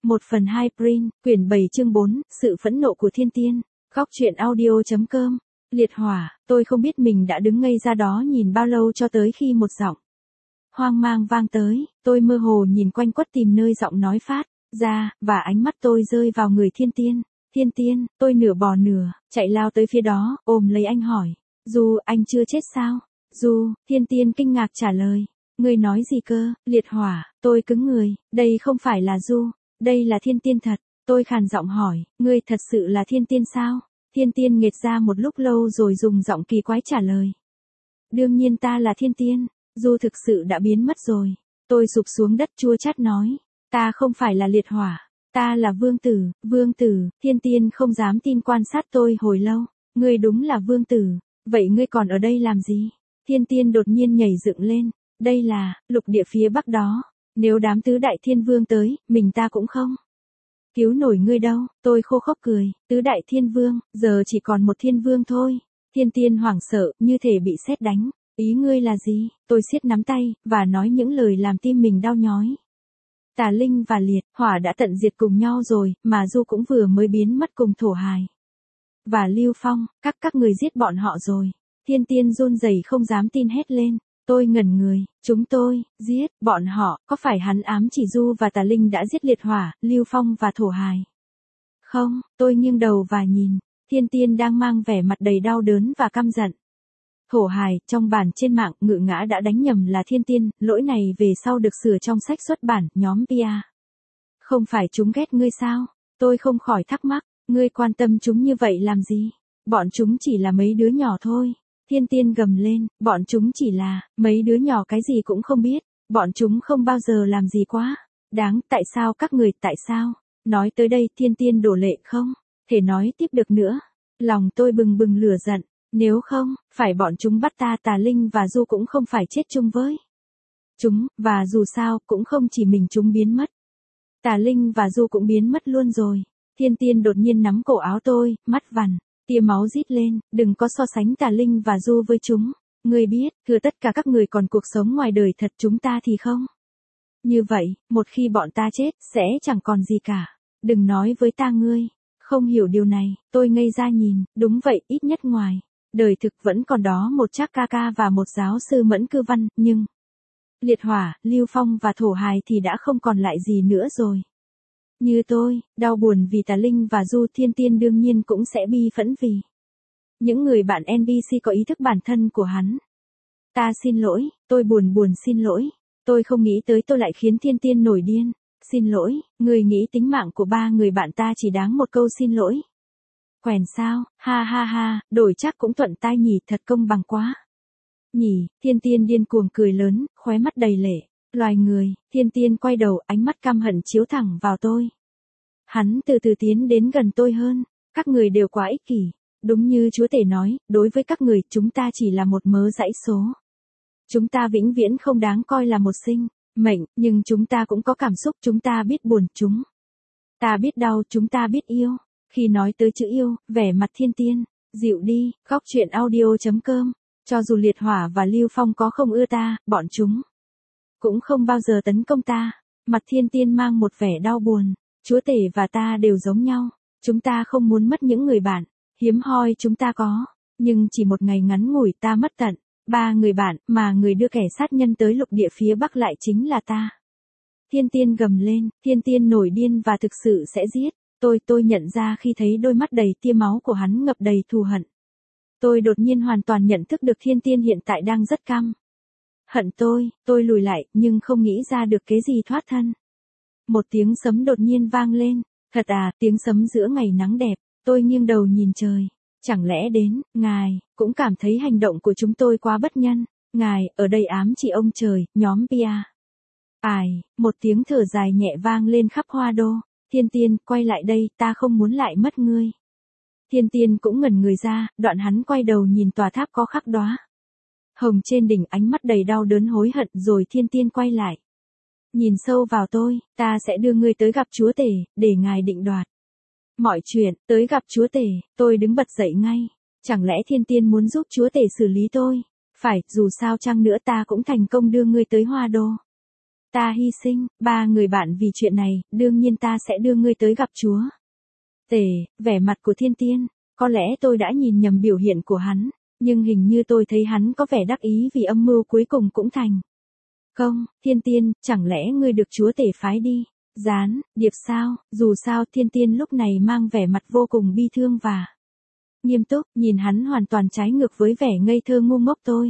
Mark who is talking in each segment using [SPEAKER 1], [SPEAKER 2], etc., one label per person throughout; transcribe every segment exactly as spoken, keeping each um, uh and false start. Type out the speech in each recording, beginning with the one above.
[SPEAKER 1] một phần hai Print, quyển bảy chương bốn, sự phẫn nộ của thiên tiên. Góc truyện audio.com. Liệt hỏa, tôi không biết mình đã đứng ngây ra đó nhìn bao lâu cho tới khi một giọng hoang mang vang tới, tôi mơ hồ nhìn quanh quất tìm nơi giọng nói phát ra, và ánh mắt tôi rơi vào người thiên tiên. Thiên tiên, tôi nửa bò nửa, chạy lao tới phía đó, ôm lấy anh hỏi, Du, anh chưa chết sao? Du, thiên tiên kinh ngạc trả lời, ngươi nói gì cơ? Liệt hỏa, tôi cứng người, đây không phải là Du, đây là thiên tiên thật. Tôi khàn giọng hỏi, ngươi thật sự là thiên tiên sao? Thiên tiên nghệt ra một lúc lâu rồi dùng giọng kỳ quái trả lời. Đương nhiên ta là thiên tiên, Du thực sự đã biến mất rồi. Tôi sụp xuống đất chua chát nói, ta không phải là liệt hỏa, ta là vương tử. Vương tử, thiên tiên không dám tin quan sát tôi hồi lâu, ngươi đúng là vương tử, vậy ngươi còn ở đây làm gì? Thiên tiên đột nhiên nhảy dựng lên, đây là lục địa phía bắc đó, nếu đám tứ đại thiên vương tới, mình ta cũng không cứu nổi ngươi đâu. Tôi khô khốc cười, tứ đại thiên vương, giờ chỉ còn một thiên vương thôi. Thiên tiên hoảng sợ, như thể bị sét đánh, ý ngươi là gì? Tôi siết nắm tay, và nói những lời làm tim mình đau nhói. Tà Linh và Liệt Hỏa đã tận diệt cùng nhau rồi, mà Du cũng vừa mới biến mất cùng Thổ Hài và Lưu Phong, các các người giết bọn họ rồi. Thiên tiên run rẩy không dám tin hét lên. Tôi ngẩn người, chúng tôi, giết, bọn họ, có phải hắn ám chỉ Du và Tà Linh đã giết Liệt Hỏa, Lưu Phong và Thổ Hài? Không, tôi nghiêng đầu và nhìn, thiên tiên đang mang vẻ mặt đầy đau đớn và căm giận. Thổ Hài, trong bản trên mạng, ngự ngã đã đánh nhầm là thiên tiên, lỗi này về sau được sửa trong sách xuất bản, nhóm pê e. Không phải chúng ghét ngươi sao? Tôi không khỏi thắc mắc, ngươi quan tâm chúng như vậy làm gì? Bọn chúng chỉ là mấy đứa nhỏ thôi. Thiên tiên gầm lên, bọn chúng chỉ là, mấy đứa nhỏ cái gì cũng không biết, bọn chúng không bao giờ làm gì quá đáng, tại sao các người, tại sao? Nói tới đây thiên tiên đổ lệ không thể nói tiếp được nữa. Lòng tôi bừng bừng lửa giận, nếu không, phải bọn chúng bắt ta. Tà Linh và Du cũng không phải chết chung với chúng, và dù sao, cũng không chỉ mình chúng biến mất. Tà Linh và Du cũng biến mất luôn rồi. Thiên tiên đột nhiên nắm cổ áo tôi, mắt vằn, tia máu rít lên, đừng có so sánh Tà Linh và Du với chúng. Ngươi biết, thừa tất cả các người còn cuộc sống ngoài đời thật, chúng ta thì không. Như vậy, một khi bọn ta chết, sẽ chẳng còn gì cả. Đừng nói với ta ngươi không hiểu điều này. Tôi ngây ra nhìn, đúng vậy, ít nhất ngoài đời thực vẫn còn đó một Trác ca ca và một giáo sư Mẫn Cư Văn, nhưng Liệt Hỏa, Lưu Phong và Thổ Hài thì đã không còn lại gì nữa rồi. Như tôi, đau buồn vì Tà Linh và Du. Thiên tiên đương nhiên cũng sẽ bi phẫn vì những người bạn en pê xê có ý thức bản thân của hắn. Ta xin lỗi, tôi buồn buồn xin lỗi. Tôi không nghĩ tới tôi lại khiến thiên tiên nổi điên. Xin lỗi, người nghĩ tính mạng của ba người bạn ta chỉ đáng một câu xin lỗi. Quèn sao, ha ha ha, đổi chắc cũng thuận tai nhỉ, thật công bằng quá. Nhỉ, thiên tiên điên cuồng cười lớn, khóe mắt đầy lệ. Loài người, thiên tiên quay đầu, ánh mắt căm hận chiếu thẳng vào tôi. Hắn từ từ tiến đến gần tôi hơn, các người đều quá ích kỷ. Đúng như Chúa Tể nói, đối với các người, chúng ta chỉ là một mớ dãy số. Chúng ta vĩnh viễn không đáng coi là một sinh mệnh, nhưng chúng ta cũng có cảm xúc, chúng ta biết buồn, chúng ta biết đau, chúng ta biết yêu. Khi nói tới chữ yêu, vẻ mặt thiên tiên dịu đi. Góc truyện audio.com. Cho dù Liệt Hỏa và Lưu Phong có không ưa ta, bọn chúng cũng không bao giờ tấn công ta. Mặt thiên tiên mang một vẻ đau buồn. Chúa Tể và ta đều giống nhau. Chúng ta không muốn mất những người bạn hiếm hoi chúng ta có. Nhưng chỉ một ngày ngắn ngủi ta mất tận ba người bạn, mà người đưa kẻ sát nhân tới lục địa phía bắc lại chính là ta. Thiên tiên gầm lên, thiên tiên nổi điên và thực sự sẽ giết. Tôi tôi nhận ra khi thấy đôi mắt đầy tia máu của hắn ngập đầy thù hận. Tôi đột nhiên hoàn toàn nhận thức được thiên tiên hiện tại đang rất căm hận tôi. Tôi lùi lại, nhưng không nghĩ ra được kế gì thoát thân. Một tiếng sấm đột nhiên vang lên. Thật à, tiếng sấm giữa ngày nắng đẹp. Tôi nghiêng đầu nhìn trời. Chẳng lẽ đến, ngài, cũng cảm thấy hành động của chúng tôi quá bất nhân. Ngài, ở đây ám chỉ ông trời, nhóm pê e. Ải, một tiếng thở dài nhẹ vang lên khắp hoa đô. Thiên tiên, quay lại đây, ta không muốn lại mất ngươi. Thiên tiên cũng ngẩn người ra, đoạn hắn quay đầu nhìn tòa tháp có khắc đóa hồng trên đỉnh, ánh mắt đầy đau đớn hối hận. Rồi thiên tiên quay lại, nhìn sâu vào tôi, ta sẽ đưa ngươi tới gặp Chúa Tể, để ngài định đoạt mọi chuyện. Tới gặp Chúa Tể, tôi đứng bật dậy ngay. Chẳng lẽ thiên tiên muốn giúp Chúa Tể xử lý tôi? Phải, dù sao chăng nữa ta cũng thành công đưa ngươi tới hoa đô. ta hy sinh, ba người bạn vì chuyện này, đương nhiên ta sẽ đưa ngươi tới gặp Chúa Tể. Vẻ mặt của Thiên Tiên, có lẽ tôi đã nhìn nhầm biểu hiện của hắn, nhưng hình như tôi thấy hắn có vẻ đắc ý vì âm mưu cuối cùng cũng thành công. Thiên Tiên, chẳng lẽ ngươi được Chúa Tể phái đi gián điệp sao? Dù sao Thiên Tiên lúc này mang vẻ mặt vô cùng bi thương và nghiêm túc, nhìn hắn hoàn toàn trái ngược với vẻ ngây thơ ngu ngốc tôi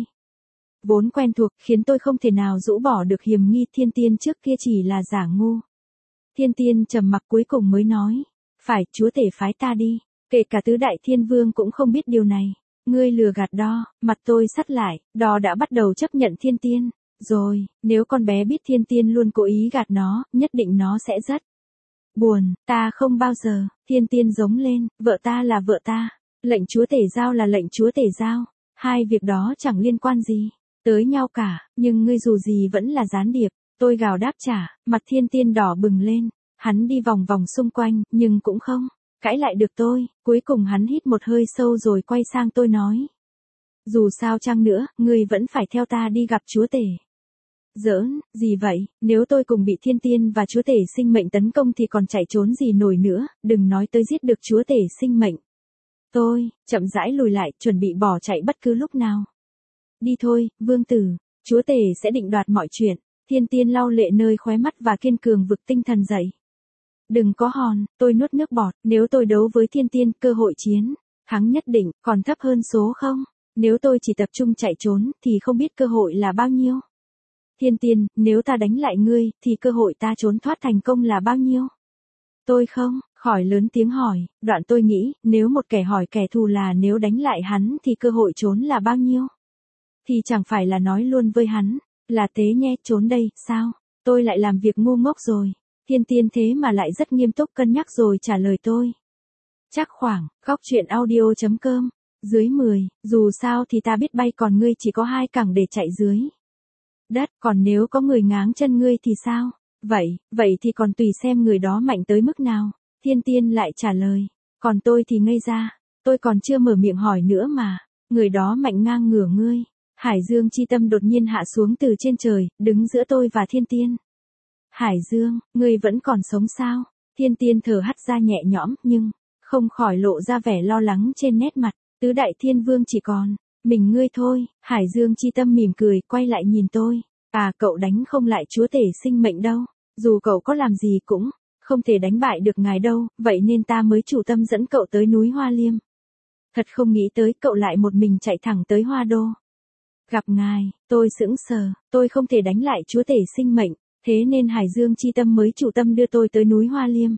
[SPEAKER 1] vốn quen thuộc, khiến tôi không thể nào rũ bỏ được hiềm nghi Thiên Tiên trước kia chỉ là giả ngu. Thiên Tiên trầm mặc cuối cùng mới nói, phải, Chúa Tể phái ta đi, kể cả tứ đại thiên vương cũng không biết điều này. Ngươi lừa gạt đó. Mặt tôi sắt lại, đó đã bắt đầu chấp nhận Thiên Tiên rồi, nếu con bé biết Thiên Tiên luôn cố ý gạt nó, nhất định nó sẽ rất buồn. Ta không bao giờ. Thiên Tiên giống lên, vợ ta là vợ ta, lệnh Chúa Tể giao là lệnh Chúa Tể giao, hai việc đó chẳng liên quan gì tới nhau cả, nhưng ngươi dù gì vẫn là gián điệp. Tôi gào đáp trả, mặt Thiên Tiên đỏ bừng lên, hắn đi vòng vòng xung quanh, nhưng cũng không cãi lại được tôi. Cuối cùng hắn hít một hơi sâu rồi quay sang tôi nói, dù sao chăng nữa, ngươi vẫn phải theo ta đi gặp Chúa Tể. Giỡn, gì vậy, nếu tôi cùng bị Thiên Tiên và Chúa Tể sinh mệnh tấn công thì còn chạy trốn gì nổi nữa, đừng nói tới giết được Chúa Tể sinh mệnh. Tôi, chậm rãi lùi lại, chuẩn bị bỏ chạy bất cứ lúc nào. Đi thôi, vương tử, Chúa Tể sẽ định đoạt mọi chuyện. Thiên Tiên lau lệ nơi khóe mắt và kiên cường vực tinh thần dậy. Đừng có hòn, tôi nuốt nước bọt, nếu tôi đấu với Thiên Tiên, cơ hội chiến thắng nhất định, còn thấp hơn số không? Nếu tôi chỉ tập trung chạy trốn, thì không biết cơ hội là bao nhiêu. Thiên Tiên, nếu ta đánh lại ngươi, thì cơ hội ta trốn thoát thành công là bao nhiêu? Tôi không, khỏi lớn tiếng hỏi, đoạn tôi nghĩ, nếu một kẻ hỏi kẻ thù là nếu đánh lại hắn thì cơ hội trốn là bao nhiêu? Thì chẳng phải là nói luôn với hắn, là tế nhé, trốn đây, sao? Tôi lại làm việc ngu ngốc rồi. Thiên Tiên thế mà lại rất nghiêm túc cân nhắc rồi trả lời tôi. Chắc khoảng, góc chuyện audio chấm com, dưới mười, dù sao thì ta biết bay còn ngươi chỉ có hai cẳng để chạy dưới đất, còn nếu có người ngáng chân ngươi thì sao? Vậy, vậy thì còn tùy xem người đó mạnh tới mức nào. Thiên Tiên lại trả lời, còn tôi thì ngây ra, tôi còn chưa mở miệng hỏi nữa mà, người đó mạnh ngang ngửa ngươi. Hải Dương chi tâm đột nhiên hạ xuống từ trên trời, đứng giữa tôi và Thiên Tiên. Hải Dương, ngươi vẫn còn sống sao? Thiên Tiên thở hắt ra nhẹ nhõm, nhưng không khỏi lộ ra vẻ lo lắng trên nét mặt. Tứ đại thiên vương chỉ còn mình ngươi thôi. Hải Dương chi tâm mỉm cười, quay lại nhìn tôi. À, cậu đánh không lại Chúa Tể sinh mệnh đâu. Dù cậu có làm gì cũng không thể đánh bại được ngài đâu, vậy nên ta mới chủ tâm dẫn cậu tới núi Hoa Liêm. Thật không nghĩ tới cậu lại một mình chạy thẳng tới Hoa Đô. Gặp ngài, tôi sững sờ, tôi không thể đánh lại Chúa Tể sinh mệnh, thế nên Hải Dương chi tâm mới chủ tâm đưa tôi tới núi Hoa Liêm.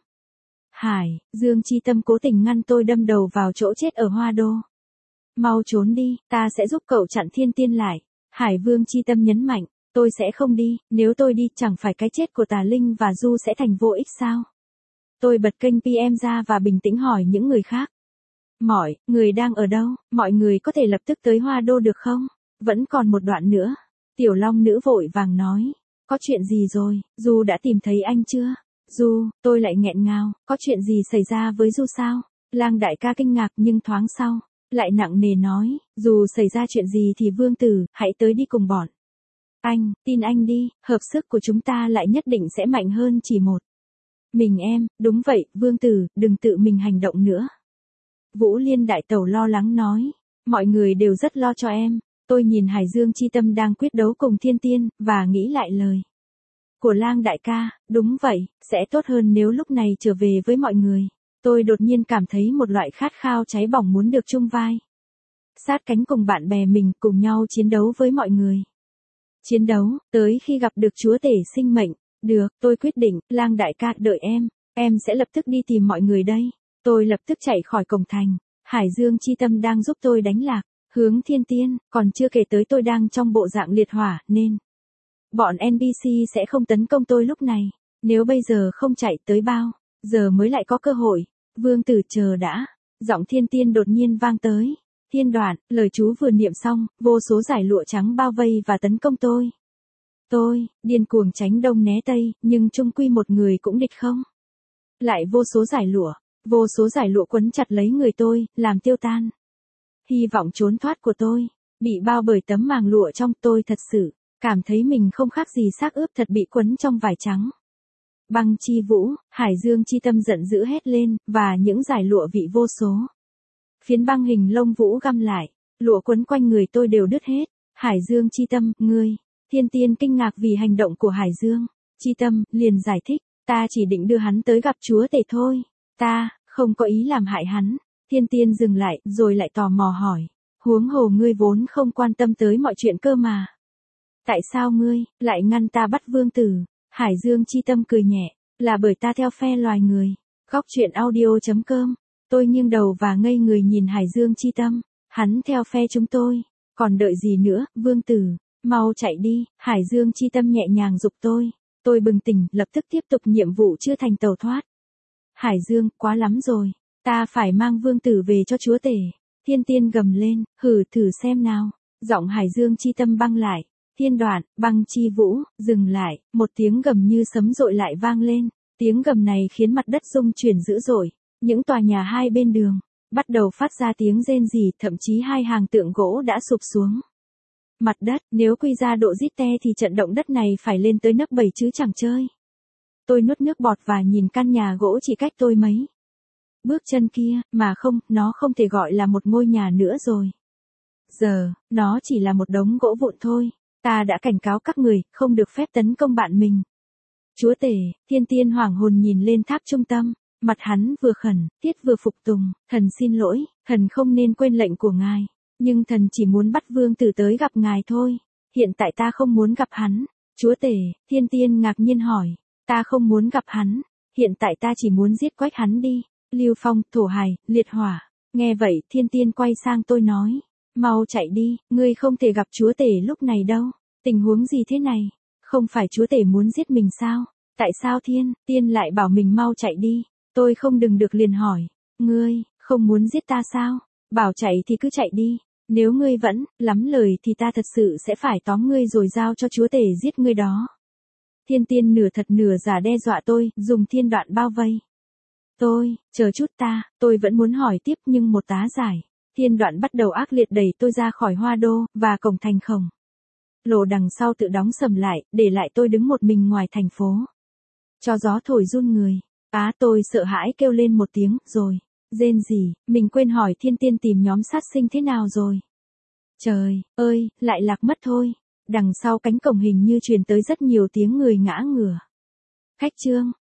[SPEAKER 1] Hải Dương chi tâm cố tình ngăn tôi đâm đầu vào chỗ chết ở Hoa Đô. Mau trốn đi, ta sẽ giúp cậu chặn Thiên Tiên lại. Hải Vương chi tâm nhấn mạnh, tôi sẽ không đi, nếu tôi đi chẳng phải cái chết của Tà Linh và Du sẽ thành vô ích sao? Tôi bật kênh pê em ra và bình tĩnh hỏi những người khác. Mọi người đang ở đâu? Mọi người có thể lập tức tới Hoa Đô được không? Vẫn còn một đoạn nữa. Tiểu Long Nữ vội vàng nói, có chuyện gì rồi, Du đã tìm thấy anh chưa? Du, tôi lại nghẹn ngào, có chuyện gì xảy ra với Du sao? Lang đại ca kinh ngạc nhưng thoáng sau, lại nặng nề nói, dù xảy ra chuyện gì thì vương tử, hãy tới đi cùng bọn anh, tin anh đi, hợp sức của chúng ta lại nhất định sẽ mạnh hơn chỉ một mình em. Đúng vậy, vương tử, đừng tự mình hành động nữa. Vũ Liên đại tẩu lo lắng nói, mọi người đều rất lo cho em. Tôi nhìn Hải Dương chi tâm đang quyết đấu cùng Thiên Tiên, và nghĩ lại lời của Lang đại ca, đúng vậy, sẽ tốt hơn nếu lúc này trở về với mọi người. Tôi đột nhiên cảm thấy một loại khát khao cháy bỏng muốn được chung vai sát cánh cùng bạn bè mình, cùng nhau chiến đấu với mọi người. Chiến đấu, tới khi gặp được Chúa Tể sinh mệnh. Được, tôi quyết định, Lang đại ca, đợi em, em sẽ lập tức đi tìm mọi người đây. Tôi lập tức chạy khỏi cổng thành. Hải Dương chi tâm đang giúp tôi đánh lạc hướng Thiên Tiên, còn chưa kể tới tôi đang trong bộ dạng liệt hỏa, nên bọn en pê xê sẽ không tấn công tôi lúc này. Nếu bây giờ không chạy tới bao giờ mới lại có cơ hội. Vương tử chờ đã. Giọng Thiên Tiên đột nhiên vang tới. Thiên đoạn, lời chú vừa niệm xong, vô số dải lụa trắng bao vây và tấn công tôi. Tôi, điên cuồng tránh đông né tây, nhưng chung quy một người cũng địch không. Lại vô số dải lụa, vô số dải lụa quấn chặt lấy người tôi, làm tiêu tan hy vọng trốn thoát của tôi. Bị bao bởi tấm màng lụa trong, tôi thật sự cảm thấy mình không khác gì xác ướp thật bị quấn trong vải trắng. Băng Chi Vũ, Hải Dương Chi Tâm giận dữ hét lên, và những dải lụa vị vô số. Phiến băng hình lông vũ găm lại, lụa quấn quanh người tôi đều đứt hết. Hải Dương Chi Tâm, ngươi. Thiên Tiên kinh ngạc vì hành động của Hải Dương Chi Tâm, liền giải thích, ta chỉ định đưa hắn tới gặp chúa tể thôi. Ta, không có ý làm hại hắn. Thiên Tiên dừng lại, rồi lại tò mò hỏi. Huống hồ ngươi vốn không quan tâm tới mọi chuyện cơ mà. Tại sao ngươi, lại ngăn ta bắt vương tử? Hải Dương Chi Tâm cười nhẹ, là bởi ta theo phe loài người. Góc truyện audio.com. Tôi nghiêng đầu và ngây người nhìn Hải Dương Chi Tâm. Hắn theo phe chúng tôi. Còn đợi gì nữa, vương tử? Mau chạy đi. Hải Dương Chi Tâm nhẹ nhàng giục tôi. Tôi bừng tỉnh, lập tức tiếp tục nhiệm vụ chưa thành tàu thoát. Hải Dương, quá lắm rồi. Ta phải mang vương tử về cho chúa tể. Thiên Tiên gầm lên, hử thử xem nào. Giọng Hải Dương Chi Tâm băng lại. Thiên Đoạn, Băng Chi Vũ, dừng lại, một tiếng gầm như sấm dội lại vang lên. Tiếng gầm này khiến mặt đất rung chuyển dữ dội. Những tòa nhà hai bên đường bắt đầu phát ra tiếng rên rỉ, thậm chí hai hàng tượng gỗ đã sụp xuống. Mặt đất, nếu quy ra độ Richter thì trận động đất này phải lên tới nấc bảy chứ chẳng chơi. Tôi nuốt nước bọt và nhìn căn nhà gỗ chỉ cách tôi mấy bước chân kia, mà không, nó không thể gọi là một ngôi nhà nữa rồi. Giờ, nó chỉ là một đống gỗ vụn thôi. Ta đã cảnh cáo các người, không được phép tấn công bạn mình. Chúa tể, Thiên Tiên hoảng hồn nhìn lên tháp trung tâm. Mặt hắn vừa khẩn, thiết vừa phục tùng. Thần xin lỗi, thần không nên quên lệnh của ngài. Nhưng thần chỉ muốn bắt vương tử tới gặp ngài thôi. Hiện tại ta không muốn gặp hắn. Chúa tể, Thiên Tiên ngạc nhiên hỏi. Ta không muốn gặp hắn. Hiện tại ta chỉ muốn giết quách hắn đi. Lưu Phong, Thổ Hải, Liệt Hỏa. Nghe vậy, Thiên Tiên quay sang tôi nói. Mau chạy đi, ngươi không thể gặp chúa tể lúc này đâu. Tình huống gì thế này? Không phải chúa tể muốn giết mình sao? Tại sao Thiên Tiên lại bảo mình mau chạy đi? Tôi không đừng được liền hỏi. Ngươi, không muốn giết ta sao? Bảo chạy thì cứ chạy đi. Nếu ngươi vẫn lắm lời thì ta thật sự sẽ phải tóm ngươi rồi giao cho chúa tể giết ngươi đó. Thiên Tiên nửa thật nửa giả đe dọa tôi, dùng thiên đoạn bao vây. Tôi, chờ chút ta, tôi vẫn muốn hỏi tiếp nhưng một tá giải. Thiên đoạn bắt đầu ác liệt đẩy tôi ra khỏi hoa đô, và cổng thành khổng lồ đằng sau tự đóng sầm lại, để lại tôi đứng một mình ngoài thành phố. Cho gió thổi run người. Á tôi sợ hãi kêu lên một tiếng, rồi. Rên gì, mình quên hỏi Thiên Tiên tìm nhóm sát sinh thế nào rồi. Trời ơi, lại lạc mất thôi. Đằng sau cánh cổng hình như truyền tới rất nhiều tiếng người ngã ngửa. Khách trương,